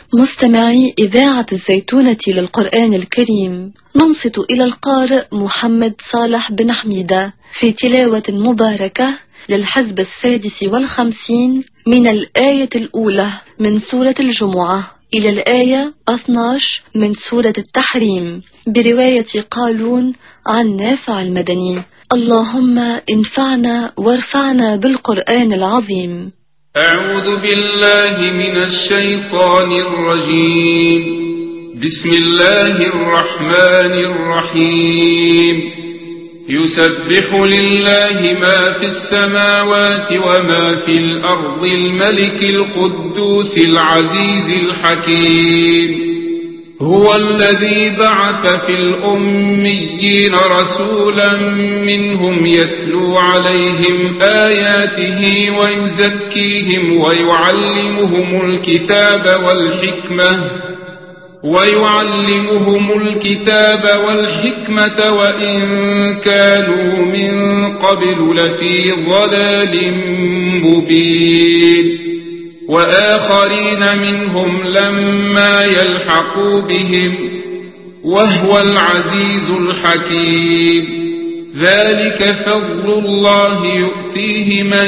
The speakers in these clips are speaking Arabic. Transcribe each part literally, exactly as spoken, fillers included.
مستمعي إذاعة الزيتونة للقرآن الكريم، ننصت إلى القارئ محمد صالح بن حميدة في تلاوة مباركة للحزب السادس والخمسين من الآية الأولى من سورة الجمعة إلى الآية اثني عشر من سورة التحريم، برواية قالون عن نافع المدني. اللهم انفعنا وارفعنا بالقرآن العظيم. أعوذ بالله من الشيطان الرجيم. بسم الله الرحمن الرحيم. يسبح لله ما في السماوات وما في الأرض الملك القدوس العزيز الحكيم. هو الذي بعث في الأميين رسولا منهم يتلو عليهم آياته ويزكيهم ويعلمهم الكتاب والحكمة ويعلمهم الكتاب والحكمة وإن كانوا من قبل لفي ضلال مبين. وآخرين منهم لما يلحقوا بهم وهو العزيز الحكيم. ذلك فضل الله يؤتيه من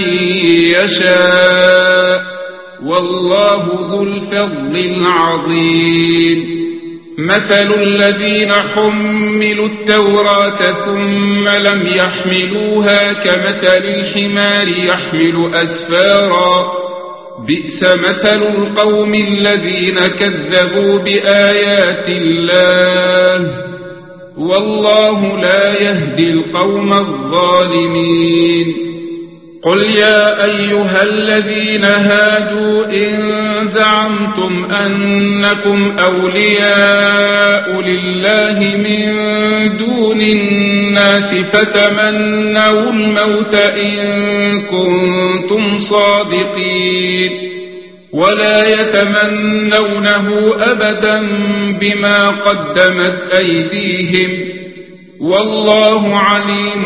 يشاء والله ذو الفضل العظيم. مثل الذين حملوا التوراة ثم لم يحملوها كمثل الحمار يحمل أسفارا بئس مثل القوم الذين كذبوا بآيات الله والله لا يهدي القوم الظالمين. قل يا أيها الذين هادوا إن زعمتم أنكم أولياء لله من دون الناس فتمنوا الموت إن كنتم صادقين ولا يتمنونه أبدا بما قدمت أيديهم والله عليم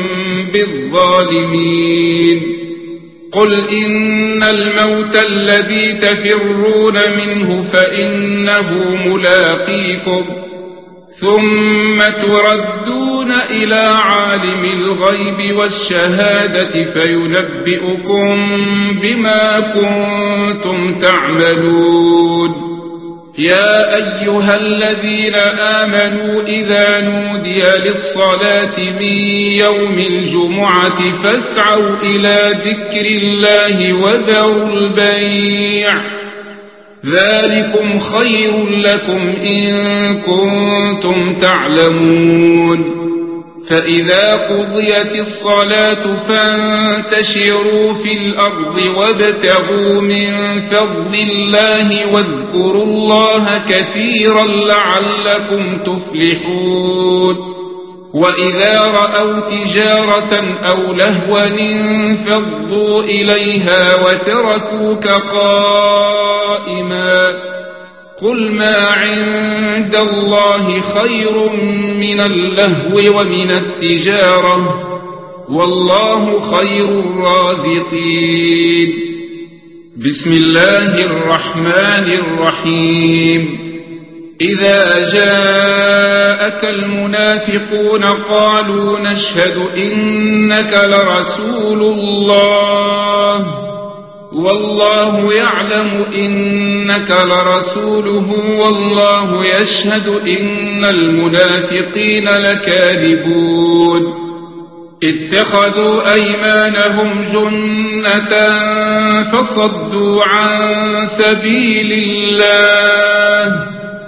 بالظالمين. قل إن الموت الذي تفرون منه فإنه ملاقيكم ثم تردون إلى عالم الغيب والشهادة فينبئكم بما كنتم تعملون. يا أيها الذين آمنوا إذا نودي للصلاة من يوم الجمعة فاسعوا إلى ذكر الله وذروا البيع ذلكم خير لكم إن كنتم تعلمون. فإذا قضيت الصلاة فانتشروا في الأرض وابتغوا من فضل الله واذكروا الله كثيرا لعلكم تفلحون. وإذا رأوا تجارة أو لهوا انفضوا إليها وتركوك قائما قل ما عند الله خير من اللهو ومن التجارة والله خير الرازقين. بسم الله الرحمن الرحيم. إذا جاءك المنافقون قالوا نشهد إنك لرسول الله والله يعلم إنك لرسوله والله يشهد إن المنافقين لكاذبون. اتخذوا أيمانهم جنة فصدوا عن سبيل الله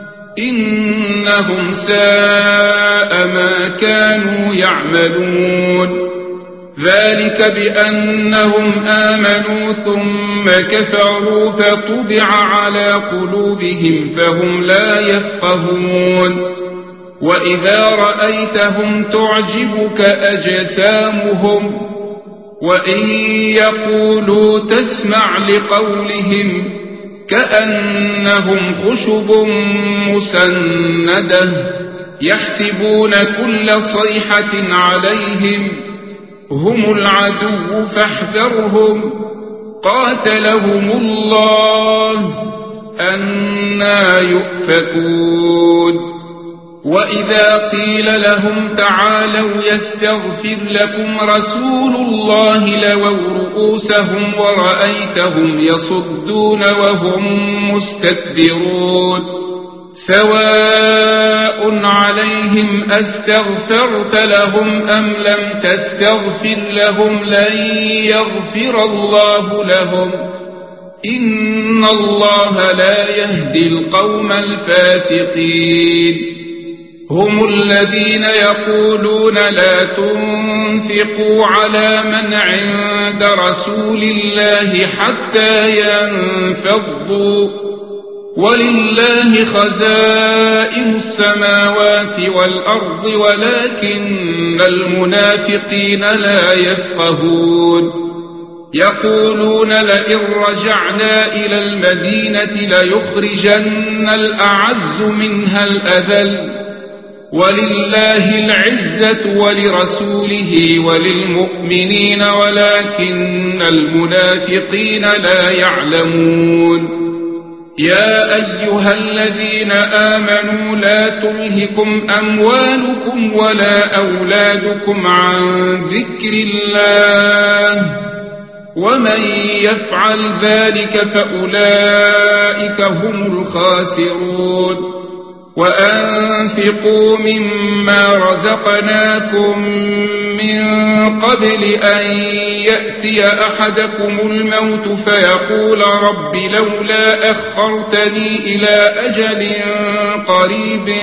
إنهم ساء ما كانوا يعملون. ذلك بأنهم آمنوا ثم كفروا فطبع على قلوبهم فهم لا يفقهون. وإذا رأيتهم تعجبك أجسامهم وإن يقولوا تسمع لقولهم كأنهم خشب مسندة يحسبون كل صيحة عليهم هم العدو فاحذرهم قاتلهم الله أنى يؤفكون وإذا قيل لهم تعالوا يستغفر لكم رسول الله لووا رؤوسهم ورأيتهم يصدون وهم مستكبرون سواء عليهم أستغفرت لهم أم لم تستغفر لهم لن يغفر الله لهم إن الله لا يهدي القوم الفاسقين هم الذين يقولون لا تنفقوا على من عند رسول الله حتى ينفضوا ولله خزائن السماوات والأرض ولكن المنافقين لا يفقهون يقولون لئن رجعنا إلى المدينة ليخرجن الأعز منها الأذل ولله العزة ولرسوله وللمؤمنين ولكن المنافقين لا يعلمون يا أيها الذين آمنوا لا تلهكم أموالكم ولا أولادكم عن ذكر الله ومن يفعل ذلك فأولئك هم الخاسرون وأنفقوا مما رزقناكم من قبل أن يأتي أحدكم الموت فيقول رب لولا أخرتني إلى أجل قريب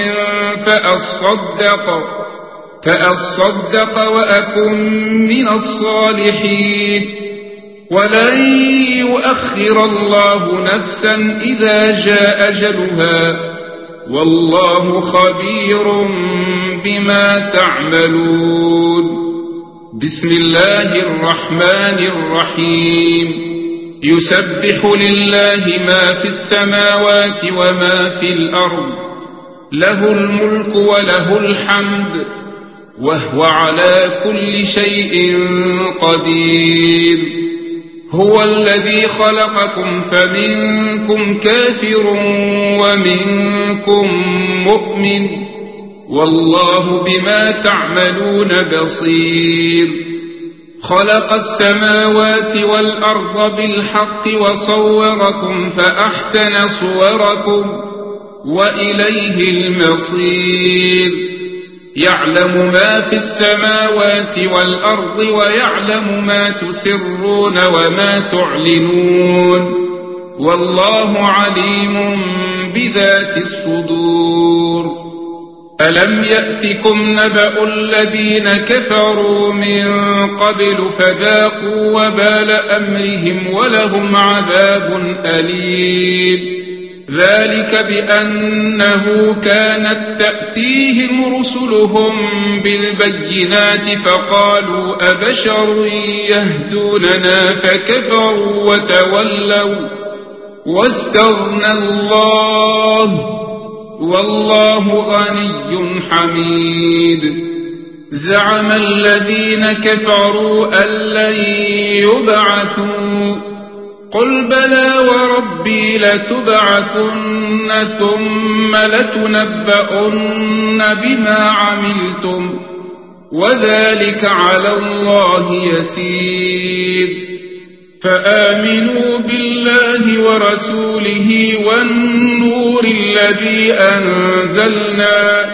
فأصدق فأصدق وأكن من الصالحين ولن يؤخر الله نفسا إذا جاء أجلها والله خبير بما تعملون بسم الله الرحمن الرحيم يسبح لله ما في السماوات وما في الأرض له الملك وله الحمد وهو على كل شيء قدير هو الذي خلقكم فمنكم كافر ومنكم مؤمن والله بما تعملون بصير خلق السماوات والأرض بالحق وصوركم فأحسن صوركم وإليه المصير يعلم ما في السماوات والأرض ويعلم ما تسرون وما تعلنون والله عليم بذات الصدور ألم يأتكم نبأ الذين كفروا من قبل فذاقوا وبال أمرهم ولهم عذاب أليم ذلك بأنه كانت تأتيهم رسلهم بالبينات فقالوا أبشر يهدوننا فكفروا وتولوا واستغنى الله والله غني حميد زعم الذين كفروا أن لن يبعثوا قل بلى وربي لتبعثن ثم لتنبؤن بما عملتم وذلك على الله يسير فآمنوا بالله ورسوله والنور الذي أنزلنا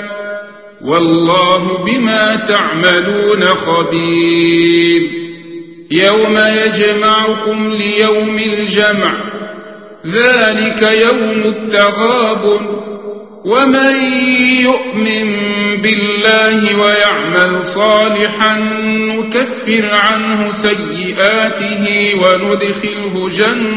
والله بما تعملون خبير يوم يجمعكم ليوم الجمع ذلك يوم التغابن ومن يؤمن بالله ويعمل صالحا نكفر عنه سيئاته وندخله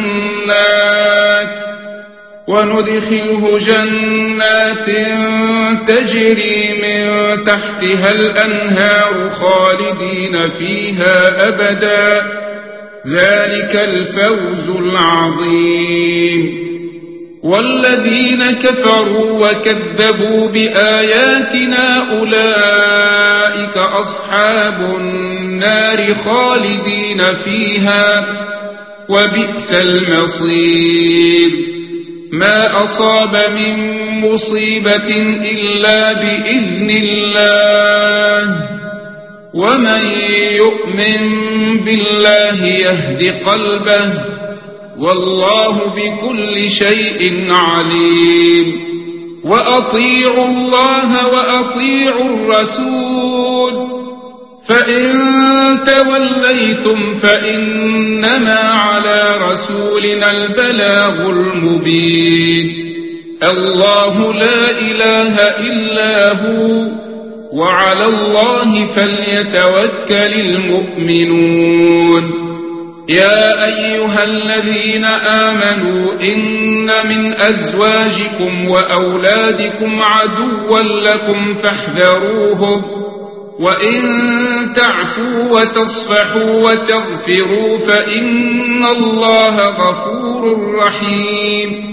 جنات وندخله جنات تجري من تحتها الأنهار خالدين فيها أبدا ذلك الفوز العظيم والذين كفروا وكذبوا بآياتنا أولئك أصحاب النار خالدين فيها وبئس المصير ما أصاب من مصيبة إلا بإذن الله ومن يؤمن بالله يهد قلبه والله بكل شيء عليم وأطيعوا الله وأطيعوا الرسول فإن توليتم فإنما على رسولنا البلاغ المبين الله لا إله إلا هو وعلى الله فليتوكل المؤمنون يا أيها الذين آمنوا إن من أزواجكم وأولادكم عدوا لكم فاحذروهم وإن تعفوا وتصفحوا وتغفروا فإن الله غفور رحيم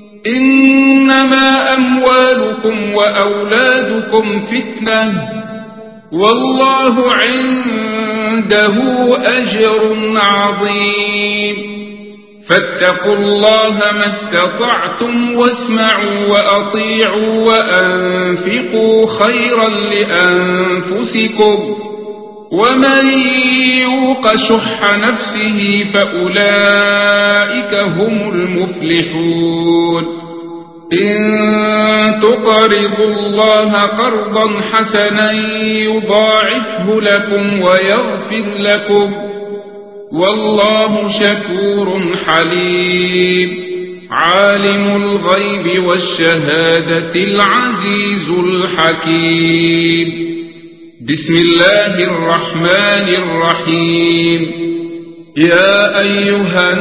إنما أموالكم وأولادكم فتنة والله عنده أجر عظيم فاتقوا الله ما استطعتم واسمعوا وأطيعوا وأنفقوا خيرا لأنفسكم ومن يوق شح نفسه فأولئك هم المفلحون إن تقرضوا الله قرضا حسنا يضاعفه لكم ويغفر لكم والله شكور حليم عالم الغيب والشهادة العزيز الحكيم بسم الله الرحمن الرحيم يا أيها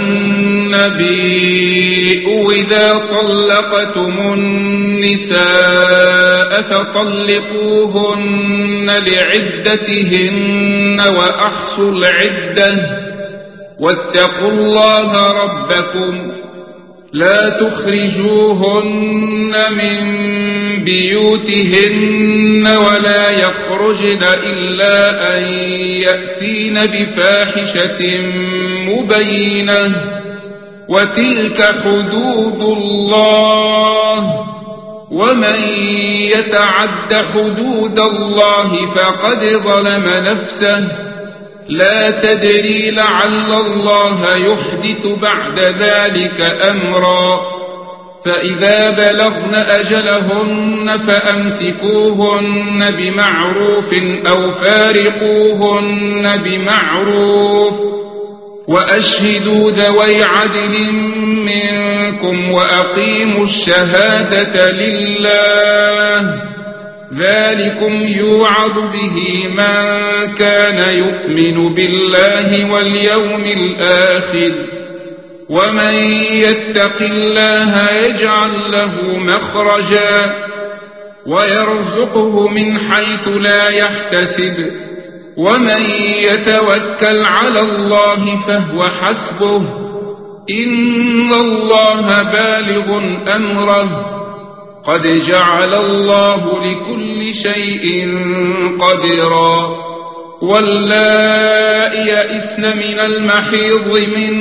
النبي إذا طلقتم النساء فطلقوهن لعدتهن وأحصوا العدة واتقوا الله ربكم لا تخرجوهن من بيوتهن ولا يخرجن إلا أن يأتين بفاحشة مبينة وتلك حدود الله ومن يتعد حدود الله فقد ظلم نفسه لا تدري لعل الله يحدث بعد ذلك أمرا فإذا بلغن أجلهن فأمسكوهن بمعروف أو فارقوهن بمعروف وأشهدوا ذوي عدل منكم وأقيموا الشهادة لله ذلكم يوعظ به من كان يؤمن بالله واليوم الآخر ومن يتق الله يجعل له مخرجا ويرزقه من حيث لا يحتسب ومن يتوكل على الله فهو حسبه إن الله بالغ أمره قد جعل الله لكل شيء قدرا واللائي يئسن من المحيض من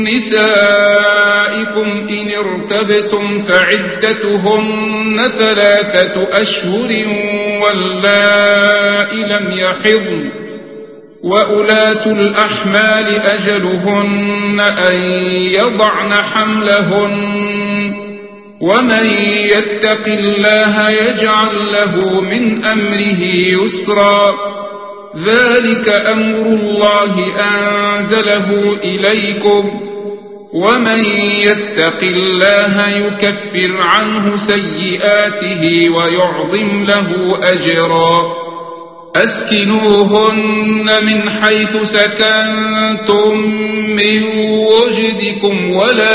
نسائكم إن ارتبتم فعدتهن ثلاثة أشهر واللائي لم يحضن وأولاة الأحمال أجلهن أن يضعن حملهن ومن يتق الله يجعل له من أمره يسرا ذلك أمر الله أنزله إليكم ومن يتق الله يكفر عنه سيئاته ويعظم له أجرا أسكنوهن من حيث سكنتم من وجدكم ولا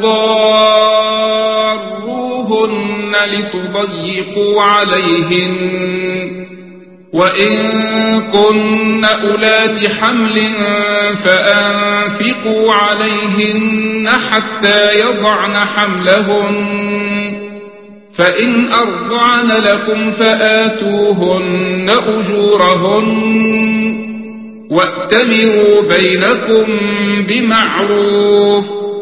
تضاروهن لتضيقوا عليهن وإن كن أولات حمل فأنفقوا عليهن حتى يضعن حملهن فإن أرضعن لكم فآتوهن أجورهن وأتمروا بينكم بمعروف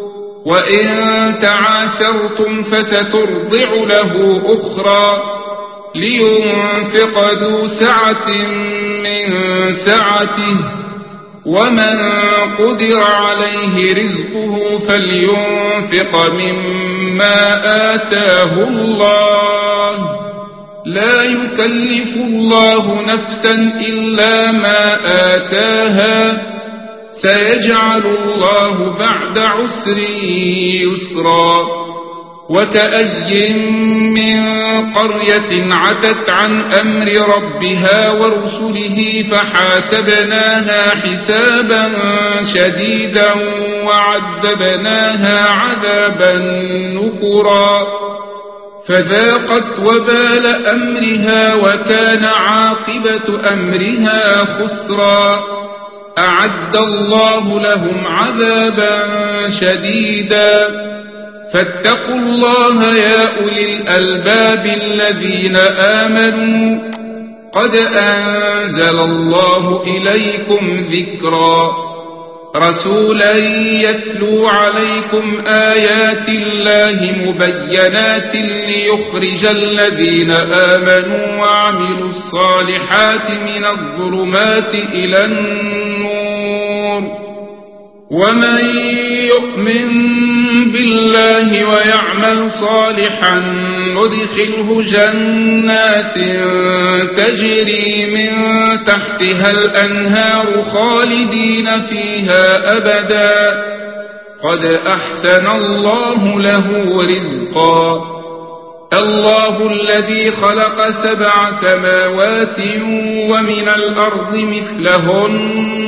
وإن تعاسرتم فسترضع له أخرى لينفق ذو سعة من سعته ومن قدر عليه رزقه فلينفق مما آتاه الله لا يكلف الله نفسا إلا ما آتاها سيجعل الله بعد عسر يسرا وكأي من قرية عتت عن أمر ربها ورسله فحاسبناها حسابا شديدا وعذبناها عذابا نكرا فذاقت وبال أمرها وكان عاقبة أمرها خسرا أعد الله لهم عذابا شديدا فاتقوا الله يا أولي الألباب الذين آمنوا قد أنزل الله إليكم ذكرا رسولا يتلو عليكم آيات الله مبينات ليخرج الذين آمنوا وعملوا الصالحات من الظلمات إلى النور ومن يؤمن بالله ويعمل صالحا ندخله جنات تجري من تحتها الأنهار خالدين فيها أبدا قد أحسن الله له رزقا الله الذي خلق سبع سماوات ومن الأرض مثلهن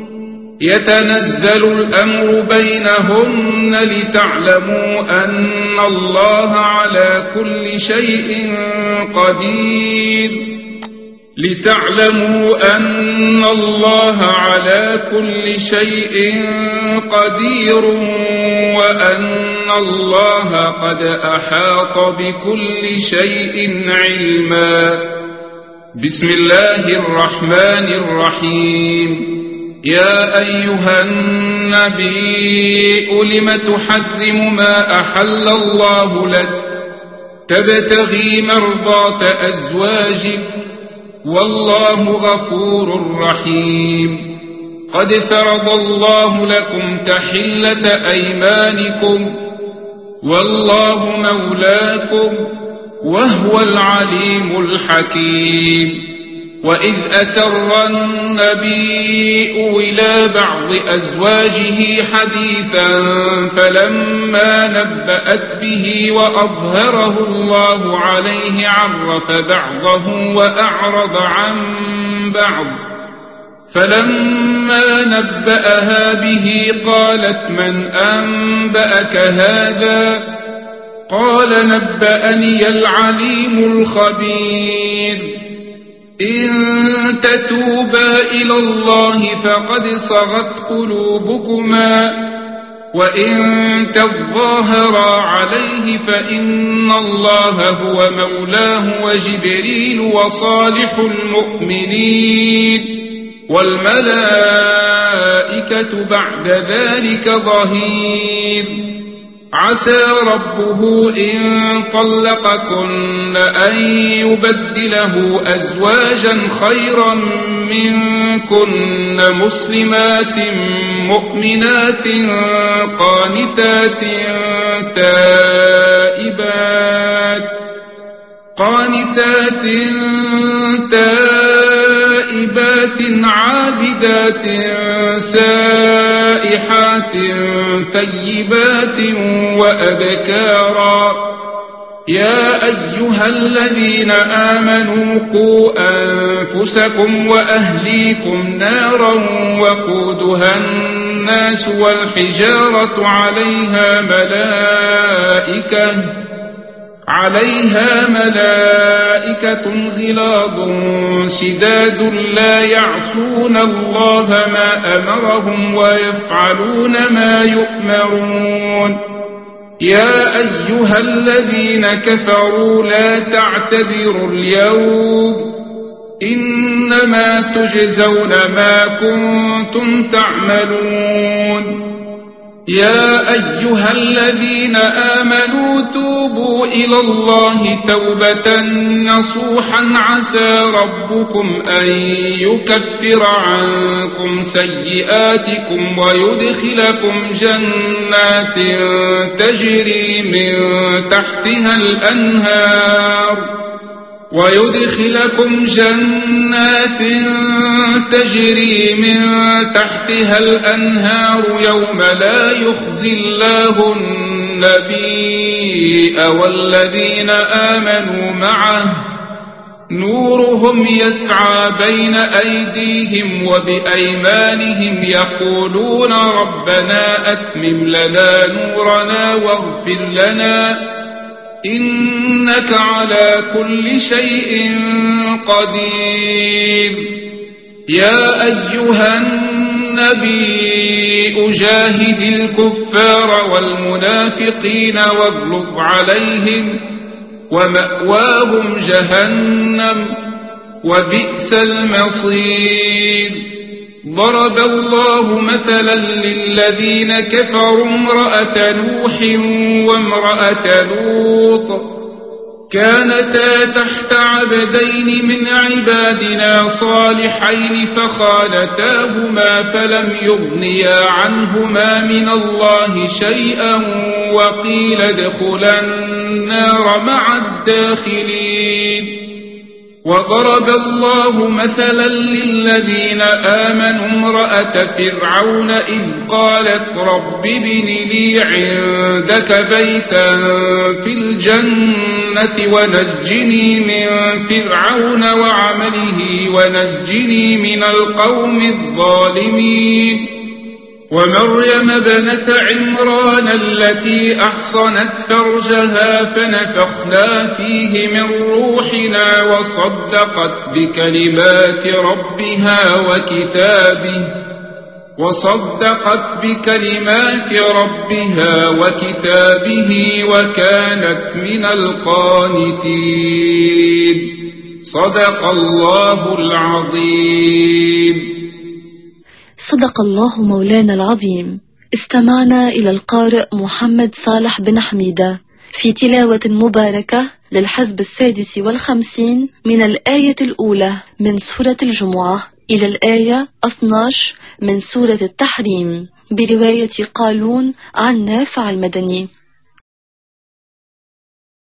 يتنزل الأمر بينهن لتعلموا أن الله على كل شيء قدير لتعلموا أن الله على كل شيء قدير وأن الله قد أحاط بكل شيء علما بسم الله الرحمن الرحيم يا أيها النبي لم تحرم ما أحل الله لك تبتغي مرضات أزواجك والله غفور رحيم قد فرض الله لكم تحلة أيمانكم والله مولاكم وهو العليم الحكيم وإذ أسر النبي إلى بعض أزواجه حديثا فلما نبأت به وأظهره الله عليه عرف بعضه وأعرض عن بعض فلما نبأها به قالت من أنبأك هذا قال نبأني العليم الخبير إن تتوبا إلى الله فقد صغت قلوبكما وإن تظاهرا عليه فإن الله هو مولاه وجبريل وصالح المؤمنين والملائكة بعد ذلك ظهير عسى ربه إن طلقكن أن يبدله أزواجا خيرا منكن مسلمات مؤمنات قانتات تائبات قانتات تائبات عابدات سائحات ثيبات وأبكارا يا أيها الذين آمنوا قوا أنفسكم وأهليكم نارا وقودها الناس والحجارة عليها ملائكة عليها ملائكة غلاظ شداد لا يعصون الله ما أمرهم ويفعلون ما يؤمرون يا أيها الذين كفروا لا تعتذروا اليوم إنما تجزون ما كنتم تعملون يا أيها الذين آمنوا توبوا إلى الله توبة نصوحا عسى ربكم أن يكفر عنكم سيئاتكم ويدخلكم جنات تجري من تحتها الأنهار ويدخلكم جنات تجري من تحتها الأنهار يوم لا يخزي الله النبي والذين آمنوا معه نورهم يسعى بين أيديهم وبأيمانهم يقولون ربنا أتمم لنا نورنا واغفر لنا إنك على كل شيء قدير. يا أيها النبي جاهد الكفار والمنافقين واغلظ عليهم ومأواهم جهنم وبئس المصير. ضرب الله مثلا للذين كفروا امرأة نوح وامرأة لوط كانتا تحت عبدين من عبادنا صالحين فخانتاهما فلم يغنيا عنهما من الله شيئا وقيل ادخلا النار مع الداخلين. وضرب الله مثلا للذين آمنوا امرأة فرعون إذ قالت رب ابن لي عندك بيتا في الجنة ونجني من فرعون وعمله ونجني من القوم الظالمين. ومريم ابنة عمران التي أحصنت فرجها فنفخنا فيه من روحنا وصدقت بكلمات ربها وكتابه وصدقت بكلمات ربها وكتابه وكانت من القانتين. صدق الله العظيم. صدق الله مولانا العظيم. استمعنا إلى القارئ محمد صالح بن حميدة في تلاوة مباركة للحزب السادس والخمسين من الآية الأولى من سورة الجمعة إلى الآية اثنتا عشرة من سورة التحريم برواية قالون عن نافع المدني.